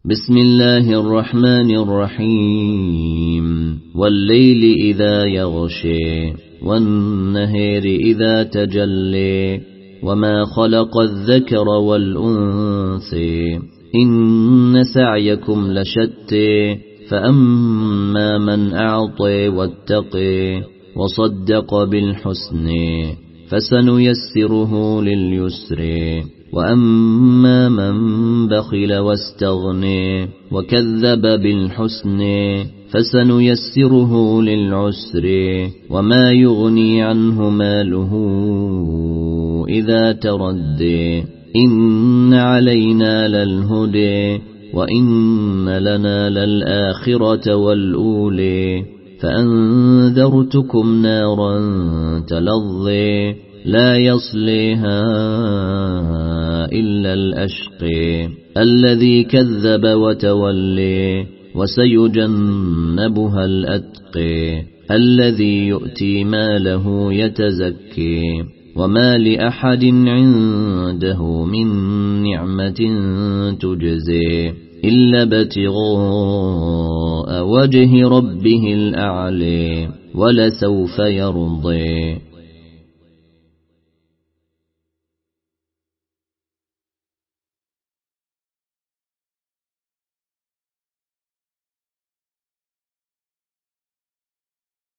بسم الله الرحمن الرحيم والليل إذا يغشي والنهار إذا تجلي وما خلق الذكر والأنثى إن سعيكم لشتى فأما من أعطى واتقى وصدق بالحسن فسنيسره لليسر وأما من بخل واستغنى وكذب بالحسن فسنيسره للعسر وما يغني عنه ماله إذا تردى إن علينا للهدى وإن لنا للآخرة والأولى فأنذرتكم نارا تلظى لا يصليها إلا الأشقى الذي كذب وتولى وسيجنبها الأتقى الذي يؤتي ماله يتزكي وما لأحد عنده من نعمة تجزي إلا ابتغاء وجه ربه الأعلى ولسوف يرضي